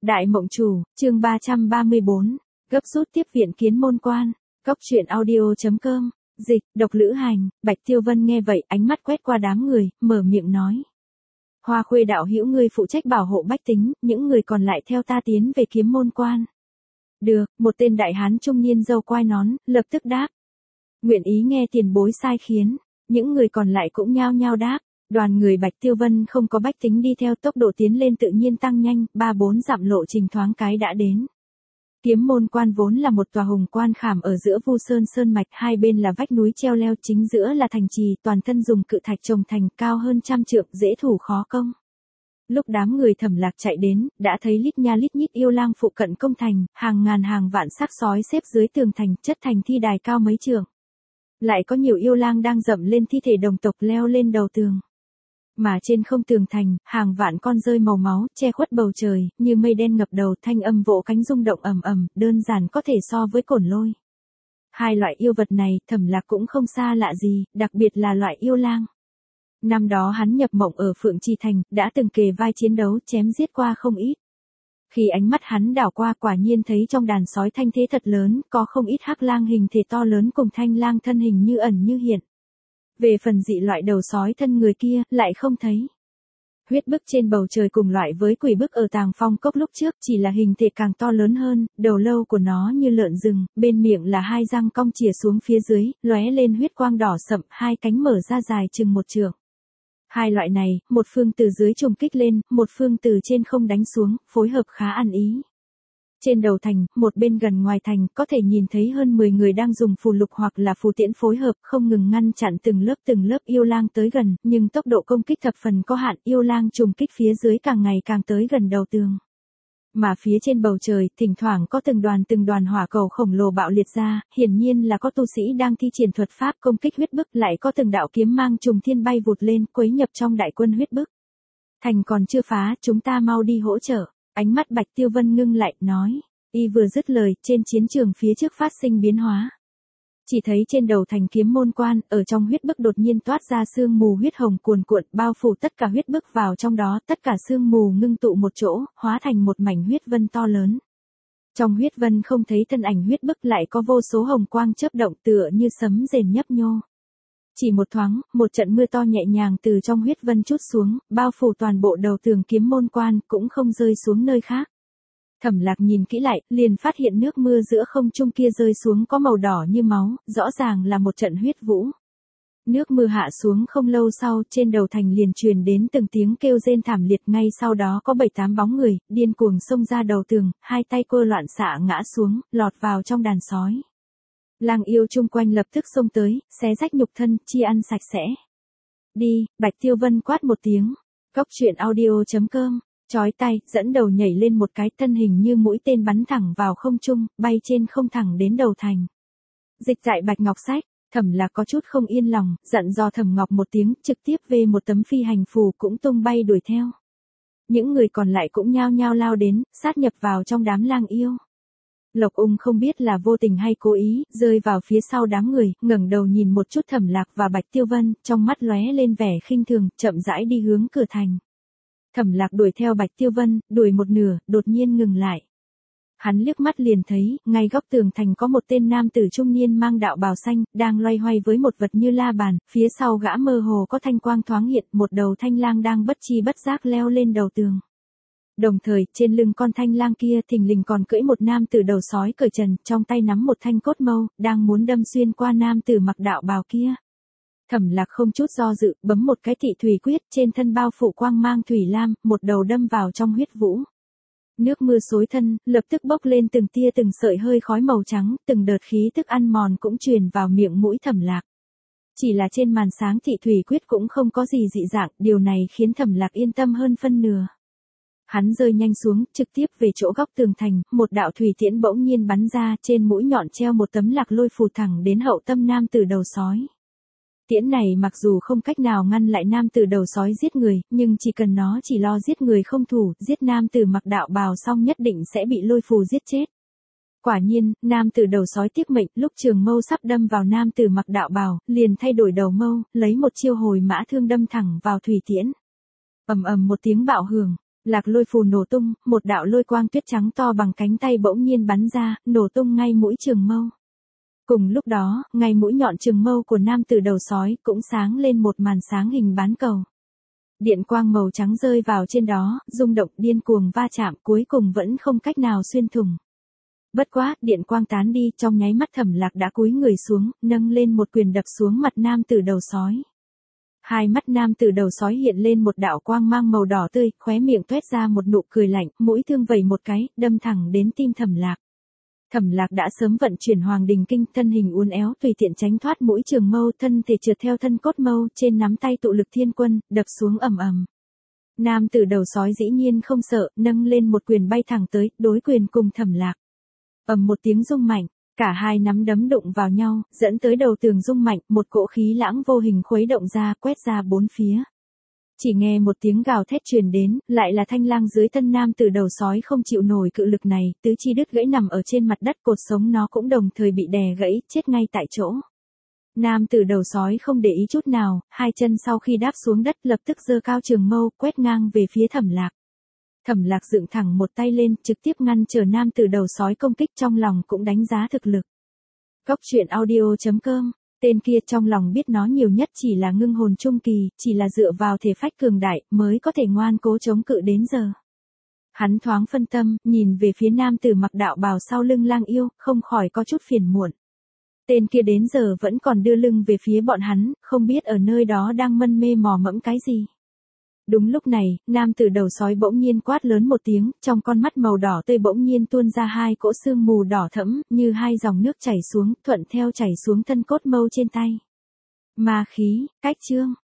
Đại Mộng Chủ, chương 334, gấp rút tiếp viện Kiến Môn Quan, Cốc truyện audio.com, dịch, độc lữ hành. Bạch Tiêu Vân nghe vậy, ánh mắt quét qua đám người, mở miệng nói. Hoa Khuê đạo hữu ngươi phụ trách bảo hộ bách tính, những người còn lại theo ta tiến về Kiếm Môn Quan. Được, một tên đại hán trung niên râu quai nón, lập tức đáp. Nguyện ý nghe tiền bối sai khiến, những người còn lại cũng nhao nhao đáp. Đoàn người Bạch Tiêu Vân không có bách tính đi theo, tốc độ tiến lên tự nhiên tăng nhanh, 3-4 dặm lộ trình thoáng cái đã đến. Kiếm Môn Quan vốn là một tòa hùng quan khảm ở giữa Vu Sơn sơn mạch, hai bên là vách núi treo leo, chính giữa là thành trì, toàn thân dùng cự thạch trồng thành, cao hơn 100 trượng, dễ thủ khó công. Lúc đám người Thẩm Lạc chạy đến, đã thấy lít nha lít nhít yêu lang phụ cận công thành, hàng ngàn hàng vạn xác sói xếp dưới tường thành, chất thành thi đài cao mấy trượng. Lại có nhiều yêu lang đang dậm lên thi thể đồng tộc leo lên đầu tường. Mà trên không tường thành, hàng vạn con rơi màu máu, che khuất bầu trời, như mây đen ngập đầu, thanh âm vỗ cánh rung động ầm ầm, đơn giản có thể so với cổn lôi. Hai loại yêu vật này, Thẩm Lạc cũng không xa lạ gì, đặc biệt là loại yêu lang. Năm đó hắn nhập mộng ở Phượng Trì Thành, đã từng kề vai chiến đấu, chém giết qua không ít. Khi ánh mắt hắn đảo qua, quả nhiên thấy trong đàn sói thanh thế thật lớn, có không ít hắc lang hình thể to lớn cùng thanh lang thân hình như ẩn như hiện. Về phần dị loại đầu sói thân người kia, lại không thấy. Huyết bức trên bầu trời cùng loại với quỷ bức ở Tàng Phong Cốc lúc trước, chỉ là hình thể càng to lớn hơn, đầu lâu của nó như lợn rừng, bên miệng là hai răng cong chìa xuống phía dưới, lóe lên huyết quang đỏ sậm, hai cánh mở ra dài chừng 1 trượng. Hai loại này, một phương từ dưới trùng kích lên, một phương từ trên không đánh xuống, phối hợp khá ăn ý. Trên đầu thành, một bên gần ngoài thành, có thể nhìn thấy hơn 10 người đang dùng phù lục hoặc là phù tiễn phối hợp, không ngừng ngăn chặn từng lớp yêu lang tới gần, nhưng tốc độ công kích thập phần có hạn, yêu lang trùng kích phía dưới càng ngày càng tới gần đầu tường. Mà phía trên bầu trời, thỉnh thoảng có từng đoàn hỏa cầu khổng lồ bạo liệt ra, hiển nhiên là có tu sĩ đang thi triển thuật pháp công kích huyết bức, lại có từng đạo kiếm mang trùng thiên bay vụt lên, quấy nhập trong đại quân huyết bức. Thành còn chưa phá, chúng ta mau đi hỗ trợ. Ánh mắt Bạch Tiêu Vân ngưng lại, nói. Y vừa dứt lời, trên chiến trường phía trước phát sinh biến hóa. Chỉ thấy trên đầu thành Kiếm Môn Quan, ở trong huyết bức đột nhiên toát ra sương mù huyết hồng cuồn cuộn, bao phủ tất cả huyết bức vào trong đó, tất cả sương mù ngưng tụ một chỗ, hóa thành một mảnh huyết vân to lớn. Trong huyết vân không thấy thân ảnh huyết bức, lại có vô số hồng quang chớp động tựa như sấm rền nhấp nhô. Chỉ một thoáng, một trận mưa to nhẹ nhàng từ trong huyết vân trút xuống, bao phủ toàn bộ đầu tường Kiếm Môn Quan, cũng không rơi xuống nơi khác. Thẩm Lạc nhìn kỹ lại, liền phát hiện nước mưa giữa không trung kia rơi xuống có màu đỏ như máu, rõ ràng là một trận huyết vũ. Nước mưa hạ xuống không lâu sau, trên đầu thành liền truyền đến từng tiếng kêu rên thảm liệt, ngay sau đó có 7-8 bóng người, điên cuồng xông ra đầu tường, hai tay quơ loạn xạ ngã xuống, lọt vào trong đàn sói. Lang yêu chung quanh lập tức xông tới, xé rách nhục thân, chi ăn sạch sẽ. Đi, Bạch Tiêu Vân quát một tiếng. Cốc truyện audio.com, chói tai, dẫn đầu nhảy lên một cái, thân hình như mũi tên bắn thẳng vào không trung, bay trên không thẳng đến đầu thành. Dịch dại Bạch Ngọc Sách, Thẩm Lạc có chút không yên lòng, dặn dò Thẩm Ngọc một tiếng, trực tiếp về một tấm phi hành phù cũng tung bay đuổi theo. Những người còn lại cũng nhao nhao lao đến, sát nhập vào trong đám lang yêu. Lộc Ung không biết là vô tình hay cố ý, rơi vào phía sau đám người, ngẩng đầu nhìn một chút Thẩm Lạc và Bạch Tiêu Vân, trong mắt lóe lên vẻ khinh thường, chậm rãi đi hướng cửa thành. Thẩm Lạc đuổi theo Bạch Tiêu Vân, đuổi một nửa, đột nhiên ngừng lại. Hắn liếc mắt liền thấy, ngay góc tường thành có một tên nam tử trung niên mang đạo bào xanh, đang loay hoay với một vật như la bàn, phía sau gã mơ hồ có thanh quang thoáng hiện, một đầu thanh lang đang bất chi bất giác leo lên đầu tường. Đồng thời, trên lưng con thanh lang kia thình lình còn cưỡi một nam tử đầu sói cởi trần, trong tay nắm một thanh cốt mâu, đang muốn đâm xuyên qua nam tử mặc đạo bào kia. Thẩm Lạc không chút do dự, bấm một cái Thị Thủy Quyết, trên thân bao phủ quang mang thủy lam, một đầu đâm vào trong huyết vũ. Nước mưa xối thân, lập tức bốc lên từng tia từng sợi hơi khói màu trắng, từng đợt khí tức ăn mòn cũng truyền vào miệng mũi Thẩm Lạc. Chỉ là trên màn sáng Thị Thủy Quyết cũng không có gì dị dạng, điều này khiến Thẩm Lạc yên tâm hơn phân nửa. Hắn rơi nhanh xuống, trực tiếp về chỗ góc tường thành, một đạo thủy tiễn bỗng nhiên bắn ra, trên mũi nhọn treo một tấm lạc lôi phù thẳng đến hậu tâm nam tử đầu sói. Tiễn này mặc dù không cách nào ngăn lại nam tử đầu sói giết người, nhưng chỉ cần nó chỉ lo giết người không thủ, giết nam tử mặc đạo bào xong nhất định sẽ bị lôi phù giết chết. Quả nhiên, nam tử đầu sói tiếc mệnh, lúc trường mâu sắp đâm vào nam tử mặc đạo bào, liền thay đổi đầu mâu, lấy một chiêu hồi mã thương đâm thẳng vào thủy tiễn. Ầm ầm một tiếng bạo hưởng, Lạc lôi phù nổ tung, một đạo lôi quang tuyết trắng to bằng cánh tay bỗng nhiên bắn ra, nổ tung ngay mũi trường mâu. Cùng lúc đó, ngay mũi nhọn trường mâu của nam tử đầu sói cũng sáng lên một màn sáng hình bán cầu. Điện quang màu trắng rơi vào trên đó, rung động điên cuồng va chạm cuối cùng vẫn không cách nào xuyên thủng. Bất quá, điện quang tán đi, trong nháy mắt Thẩm Lạc đã cúi người xuống, nâng lên một quyền đập xuống mặt nam tử đầu sói. Hai mắt nam tử đầu sói hiện lên một đạo quang mang màu đỏ tươi, khóe miệng toét ra một nụ cười lạnh, mũi thương vẩy một cái, đâm thẳng đến tim Thẩm Lạc. Thẩm Lạc đã sớm vận chuyển Hoàng Đình Kinh, thân hình uốn éo tùy tiện tránh thoát mũi trường mâu, thân thể trượt theo thân cốt mâu, trên nắm tay tụ lực thiên quân, đập xuống ầm ầm. Nam tử đầu sói dĩ nhiên không sợ, nâng lên một quyền bay thẳng tới, đối quyền cùng Thẩm Lạc. Ầm một tiếng rung mạnh, cả hai nắm đấm đụng vào nhau, dẫn tới đầu tường rung mạnh, một cỗ khí lãng vô hình khuấy động ra, quét ra bốn phía. Chỉ nghe một tiếng gào thét truyền đến, lại là Thanh Lang dưới thân nam tử đầu sói không chịu nổi cự lực này, tứ chi đứt gãy nằm ở trên mặt đất, cột sống nó cũng đồng thời bị đè gãy, chết ngay tại chỗ. Nam tử đầu sói không để ý chút nào, hai chân sau khi đáp xuống đất lập tức giơ cao trường mâu, quét ngang về phía Thẩm Lạc. Thẩm Lạc dựng thẳng một tay lên, trực tiếp ngăn trở nam tử đầu sói công kích, trong lòng cũng đánh giá thực lực. Góc truyện audio.com, tên kia trong lòng biết nó nhiều nhất chỉ là ngưng hồn trung kỳ, chỉ là dựa vào thể phách cường đại, mới có thể ngoan cố chống cự đến giờ. Hắn thoáng phân tâm, nhìn về phía nam tử mặc đạo bào sau lưng Lang Yêu, không khỏi có chút phiền muộn. Tên kia đến giờ vẫn còn đưa lưng về phía bọn hắn, không biết ở nơi đó đang mân mê mò mẫm cái gì. Đúng lúc này, nam tử đầu sói bỗng nhiên quát lớn một tiếng, trong con mắt màu đỏ tươi bỗng nhiên tuôn ra hai cỗ sương mù đỏ thẫm, như hai dòng nước chảy xuống, thuận theo chảy xuống thân cốt mâu trên tay. Ma khí, cách chương.